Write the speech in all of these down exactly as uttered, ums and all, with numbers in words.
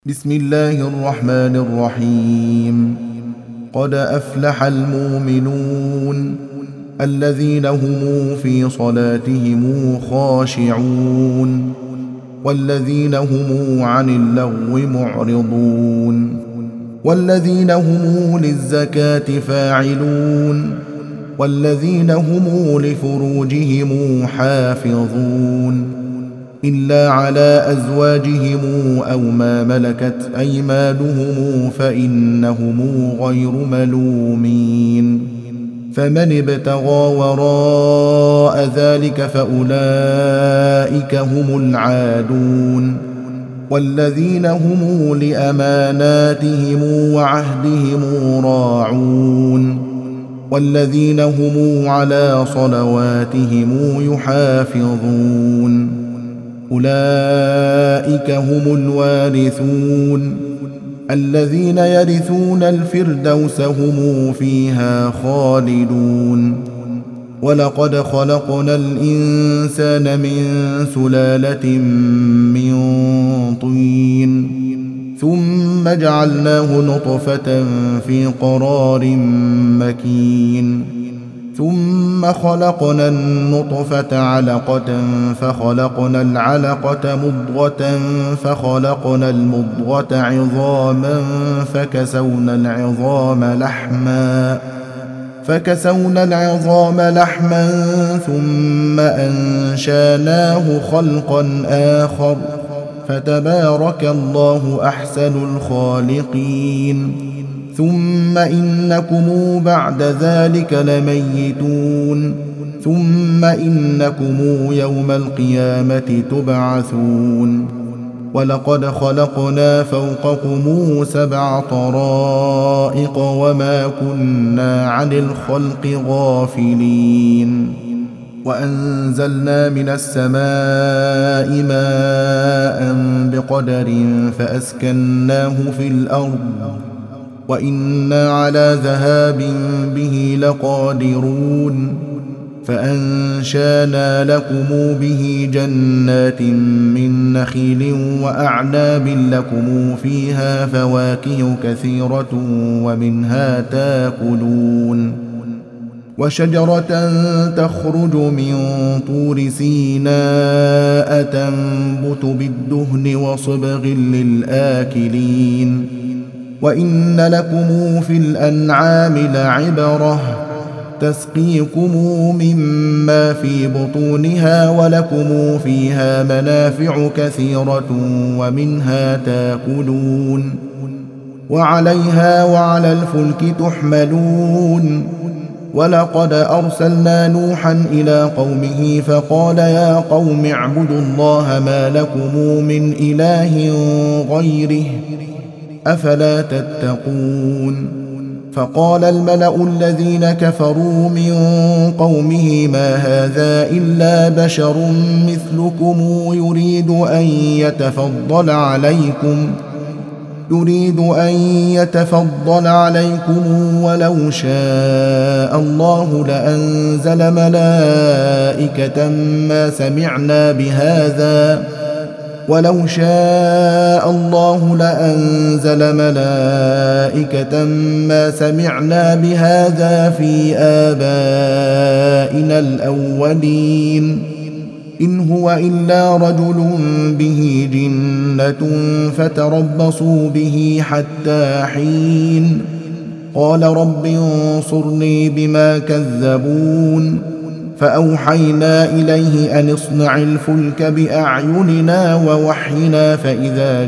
بسم الله الرحمن الرحيم. قد أفلح المؤمنون الذين هم في صلاتهم خاشعون والذين هم عن اللغو معرضون والذين هم للزكاة فاعلون والذين هم لفروجهم حافظون إلا على أزواجهم أو ما ملكت أيمانهم فإنهم غير ملومين. فمن ابتغى وراء ذلك فأولئك هم العادون والذين هم لأماناتهم وعهدهم راعون والذين هم على صلواتهم يحافظون. أولئك هم الوارثون الذين يرثون الفردوس هم فيها خالدون. ولقد خلقنا الإنسان من سلالة من طين ثم جعلناه نطفة في قرار مكين ثم خلقنا النطفة علقة فخلقنا العلقة مضغة فخلقنا المضغة عظاما فكسونا العظام لحما فكسونا العظام لحما ثم أنشاناه خلقا آخر فتبارك الله أحسن الخالقين. ثم إنكم بعد ذلك لميتون ثم إنكم يوم القيامة تبعثون. ولقد خلقنا فوقكم سبع طرائق وما كنا عن الخلق غافلين. وأنزلنا من السماء ماء بقدر فأسكناه في الأرض وإنا على ذهاب به لقادرون. فأنشانا لكم به جنات من نخيل وأعناب لكم فيها فواكه كثيرة ومنها تاكلون. وشجرة تخرج من طور سيناء تنبت بالدهن وصبغ للآكلين. وإن لكم في الأنعام لعبرة تسقيكم مما في بطونها ولكم فيها منافع كثيرة ومنها تاكلون وعليها وعلى الفلك تحملون. ولقد أرسلنا نوحا إلى قومه فقال يا قوم اعبدوا الله ما لكم من إله غيره أفلا تتقون. فقال الملأ الذين كفروا من قومه ما هذا إلا بشر مثلكم يريد أن يتفضل عليكم يريد أن يتفضل عليكم ولو شاء الله لأنزل ملائكة ما سمعنا بهذا ولو شاء الله لأنزل ملائكة ما سمعنا بهذا في آبائنا الأولين إن هو إلا رجل به جنة فتربصوا به حتى حين. قال رب انصرني بما كذبون. فأوحينا إليه أن اصنع الفلك بأعيننا ووحينا فإذا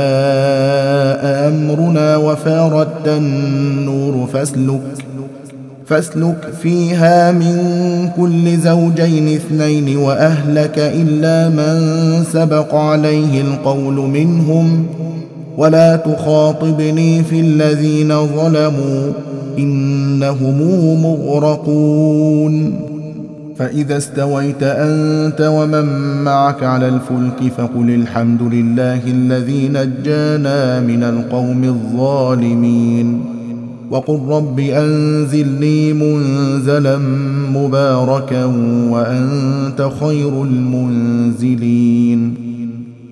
جاء أمرنا وفارت النور فاسلك فاسلك فيها من كل زوجين اثنين وأهلك إلا من سبق عليه القول منهم ولا تخاطبني في الذين ظلموا إنهم مغرقون. فإذا استويت أنت ومن معك على الفلك فقل الحمد لله الذي نجانا من القوم الظالمين وقل رب أنزلني منزلا مباركا وأنت خير المنزلين.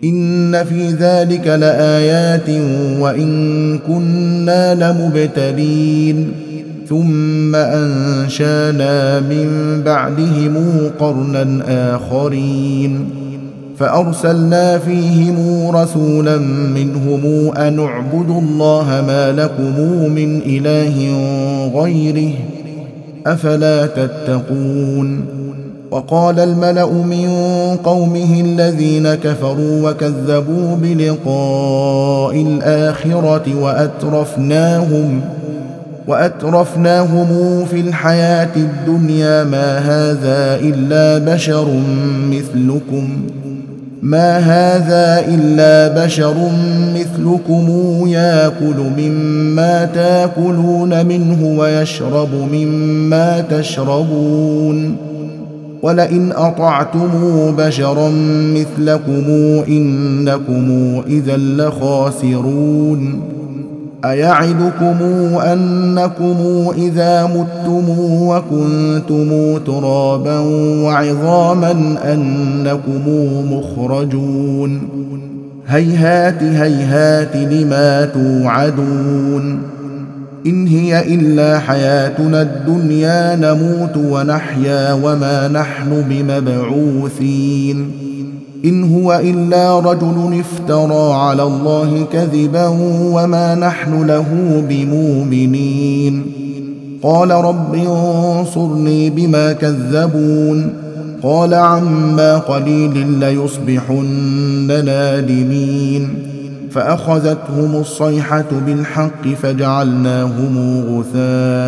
إن في ذلك لآيات وإن كنا لمبتلين ثم أنشانا من بعدهم قرنا آخرين فأرسلنا فيهم رسولا منهم أن اعبدوا الله ما لكم من إله غيره أفلا تتقون وقال الملأ من قومه الذين كفروا وكذبوا بلقاء الآخرة وأترفناهم وأترفناهم في الحياة الدنيا ما هذا إلا بشر مثلكم ما هذا إلا بشر مثلكم يأكل مما تأكلون منه ويشرب مما تشربون ولئن أطعتم بشرا مثلكم إنكم إذا لخاسرون أيعدكم أنكم إذا متم وكنتم ترابا وعظاما أنكم مخرجون هيهات هيهات لما توعدون إن هي إلا حياتنا الدنيا نموت ونحيا وما نحن بمبعوثين إن هو إلا رجل افترى على الله كذبا وما نحن له بمؤمنين قال رب انصرني بما كذبون قال عما قليل ليصبحن نادمين فأخذتهم الصيحة بالحق فجعلناهم غثاء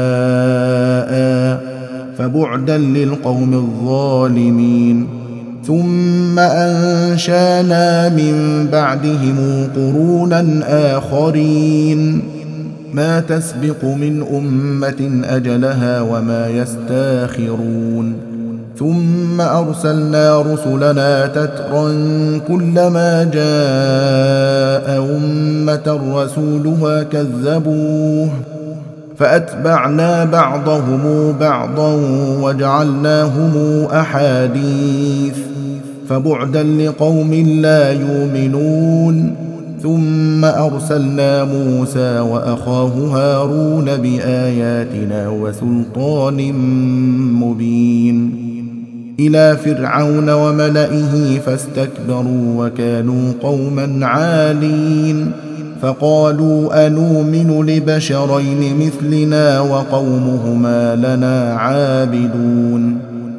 فبعدا للقوم الظالمين ثم أنشانا من بعدهم قرونا آخرين ما تسبق من أمة أجلها وما يستاخرون ثم أرسلنا رسلنا تترا كلما جاء أمة رسولها كذبوه فأتبعنا بعضهم بعضا وجعلناهم أحاديث فبعدا لقوم لا يؤمنون ثم أرسلنا موسى وأخاه هارون بآياتنا وسلطان مبين إلى فرعون وملئه فاستكبروا وكانوا قوما عالين فقالوا أنؤمن لبشرين مثلنا وقومهما لنا عابدون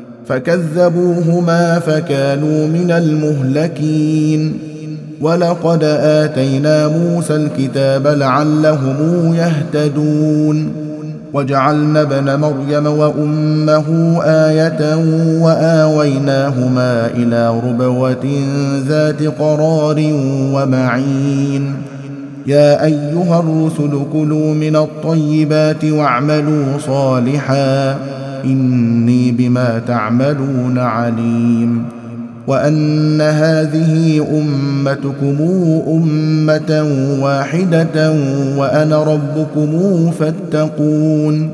فكذبوهما فكانوا من المهلكين ولقد آتينا موسى الكتاب لعلهم يهتدون وجعلنا ابن مريم وأمه آية وآويناهما إلى ربوة ذات قرار ومعين يا أيها الرسل كلوا من الطيبات واعملوا صالحا إني بما تعملون عليم وأن هذه أمتكم أمة واحدة وأنا ربكم فاتقون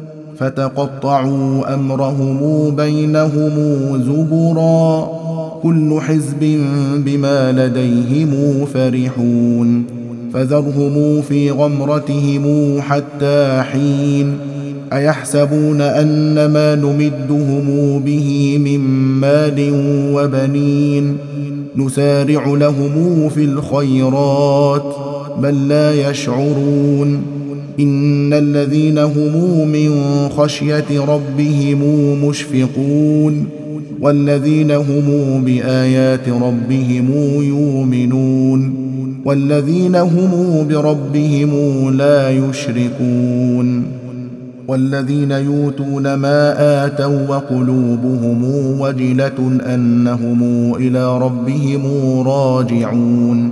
فتقطعوا أمرهم بينهم زبرا كل حزب بما لديهم فرحون فذرهم في غمرتهم حتى حين أيحسبون أن ما نمدهم به من مال وبنين نسارع لهم في الخيرات بل لا يشعرون إن الذين هم من خشية ربهم مشفقون والذين هم بآيات ربهم يؤمنون والذين هم بربهم لا يشركون والذين يؤتون ما آتوا وقلوبهم وجلة أنهم إلى ربهم راجعون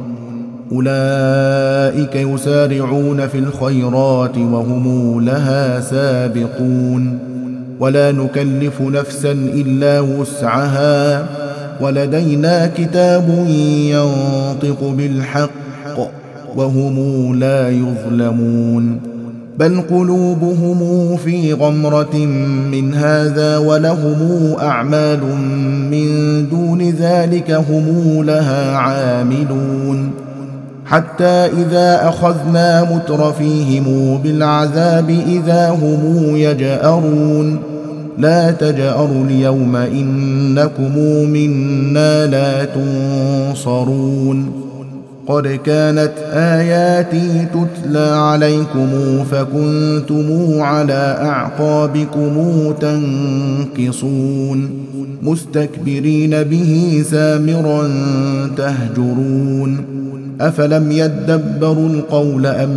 أولئك يسارعون في الخيرات وهم لها سابقون ولا نكلف نفسا إلا وسعها ولدينا كتاب ينطق بالحق وهم لا يظلمون بل قلوبهم في غمرة من هذا ولهم أعمال من دون ذلك هم لها عاملون حتى إذا أخذنا مترفيهم بالعذاب إذا هم يجأرون لا تجأروا اليوم إنكم منا لا تنصرون قد كانت آياتي تتلى عليكم فكنتم على أعقابكم تنكصون مستكبرين به سامرا تهجرون أفلم يدبروا القول أم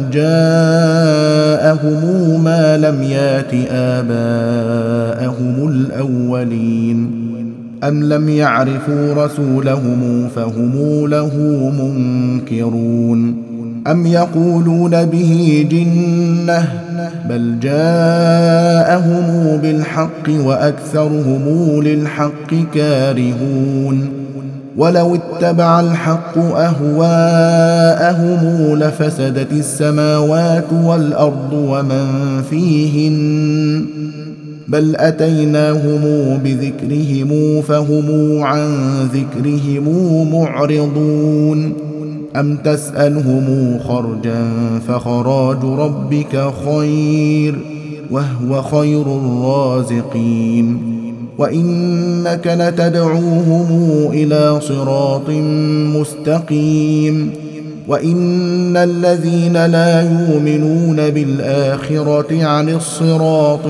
جاءهم ما لم يات آباءهم الأولين أم لم يعرفوا رسولهم فهم له منكرون أم يقولون به جنة بل جاءهم بالحق وأكثرهم للحق كارهون ولو اتبع الحق أهواءهم لفسدت السماوات والأرض ومن فيهن بل أتيناهم بذكرهم فهم عن ذكرهم معرضون أم تسألهم خرجا فخراج ربك خير وهو خير الرازقين وإنك لتدعوهم إلى صراط مستقيم وإن الذين لا يؤمنون بالآخرة عن الصراط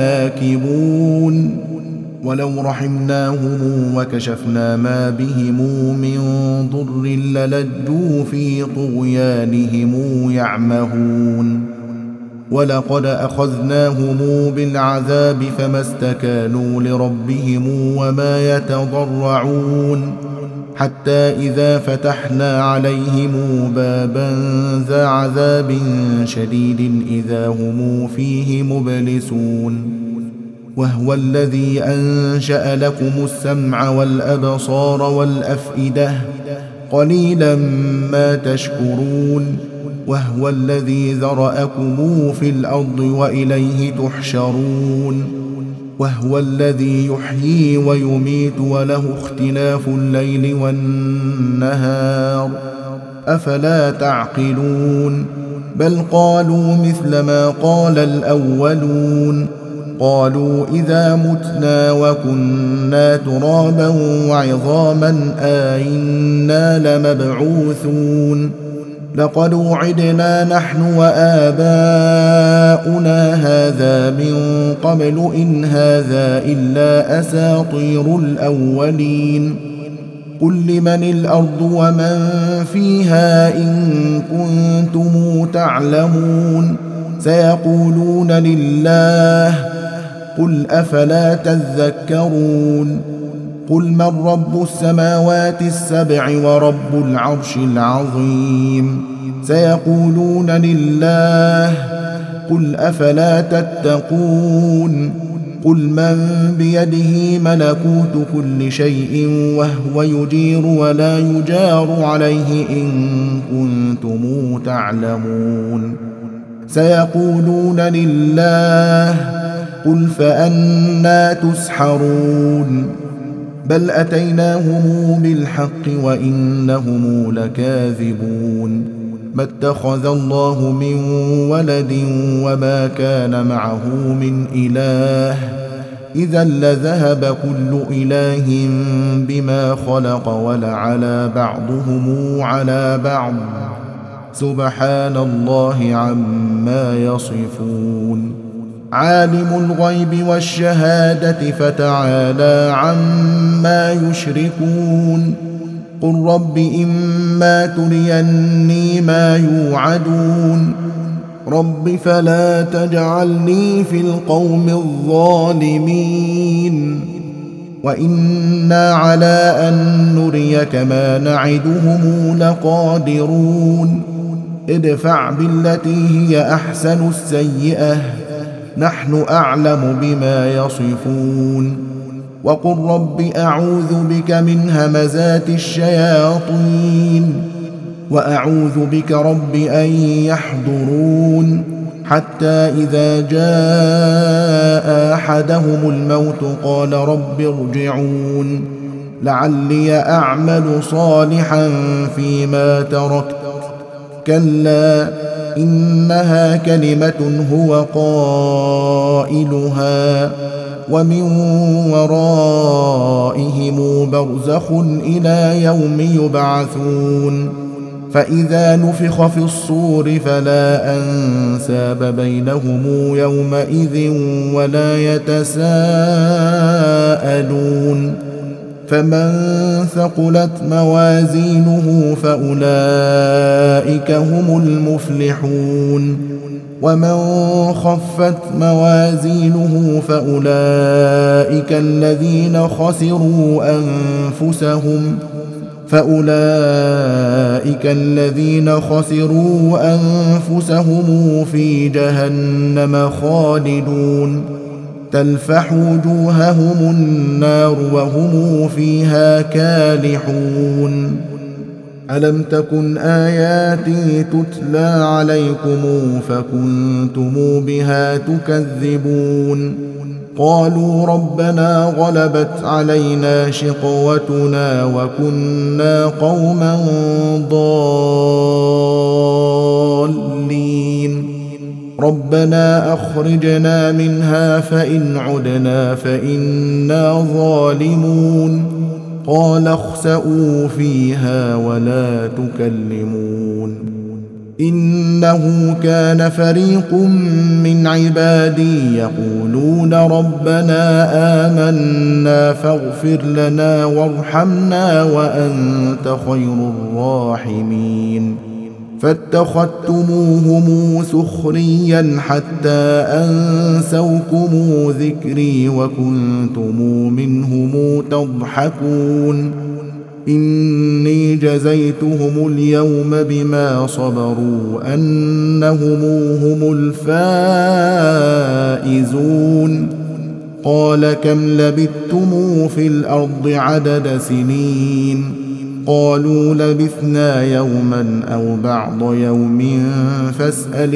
لناكبون ولو رحمناهم وكشفنا ما بهم من ضر للجوا في طغيانهم يعمهون ولقد أخذناهم بالعذاب فما استكانوا لربهم وما يتضرعون حتى إذا فتحنا عليهم بابا ذا عذاب شديد إذا هم فيه مبلسون وهو الذي أنشأ لكم السمع والأبصار والأفئدة قليلا ما تشكرون وهو الذي ذرأكم في الأرض وإليه تحشرون وهو الذي يحيي ويميت وله اختلاف الليل والنهار أفلا تعقلون بل قالوا مثل ما قال الأولون قالوا إذا متنا وكنا ترابا وعظاما آئنا لمبعوثون لقد وعدنا نحن وآباؤنا هذا من قبل إن هذا إلا أساطير الأولين قل لمن الأرض ومن فيها إن كنتم تعلمون سيقولون لله قل أفلا تذكرون قل من رب السماوات السبع ورب العرش العظيم سيقولون لله قل أفلا تتقون قل من بيده ملكوت كل شيء وهو يجير ولا يجار عليه إن كنتم تعلمون سيقولون لله قل فأنى تسحرون بل أتيناهم بالحق وإنهم لكاذبون ما اتخذ الله من ولد وما كان معه من إله إذا لذهب كل إله بما خلق ولعلى بعضهم على بعض سبحان الله عما يصفون عالم الغيب والشهادة فتعالى عما يشركون قل رب إما تريني ما يوعدون رب فلا تجعلني في القوم الظالمين وإنا على أن نريك ما نعدهم لقادرون ادفع بالتي هي أحسن السيئة نحن أعلم بما يصفون وقل رب أعوذ بك من همزات الشياطين وأعوذ بك رب أن يحضرون حتى إذا جاء أحدهم الموت قال رب ارجعون لعلي أعمل صالحا فيما تركت كلا إنها كلمة هو قائلها ومن ورائهم برزخ إلى يوم يبعثون فإذا نفخ في الصور فلا أنساب بينهم يومئذ ولا يتساءلون فمن ثقلت موازينه فأولئك هم المفلحون ومن خفت موازينه فأولئك الذين خسروا أنفسهم فأولئك الذين خسروا أنفسهم في جهنم خالدون تلفح وجوههم النار وهم فيها كالحون ألم تكن آياتي تتلى عليكم فكنتم بها تكذبون قالوا ربنا غلبت علينا شقوتنا وكنا قوما ضالين ربنا أخرجنا منها فإن عدنا فإنا ظالمون قال اخسئوا فيها ولا تكلمون إنه كان فريق من عبادي يقولون ربنا آمنا فاغفر لنا وارحمنا وأنت خير الراحمين فاتخذتموهم سخريا حتى أنسوكم ذكري وكنتم منهم تضحكون إني جزيتهم اليوم بما صبروا أنهم هم الفائزون قال كم لبثتم في الأرض عدد سنين قالوا لبثنا يوما أو بعض يوم فاسأل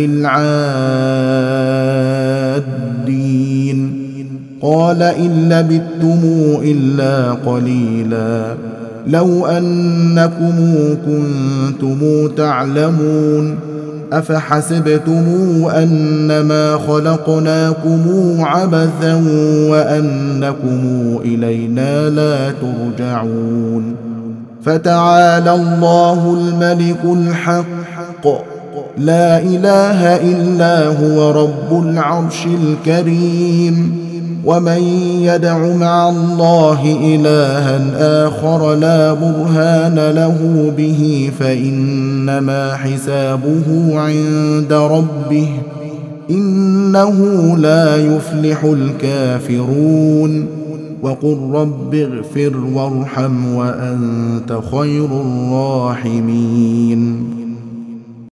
العادين قال إن لبثتم إلا قليلا لو أنكم كنتم تعلمون أفحسبتم أنما خلقناكم عبثا وأنكم إلينا لا ترجعون فتعالى الله الملك الحق لا إله إلا هو رب العرش الكريم ومن يدع مع الله إلها آخر لا برهان له به فإنما حسابه عند ربه إنه لا يفلح الكافرون وقل رب اغفر وارحم وأنت خير الراحمين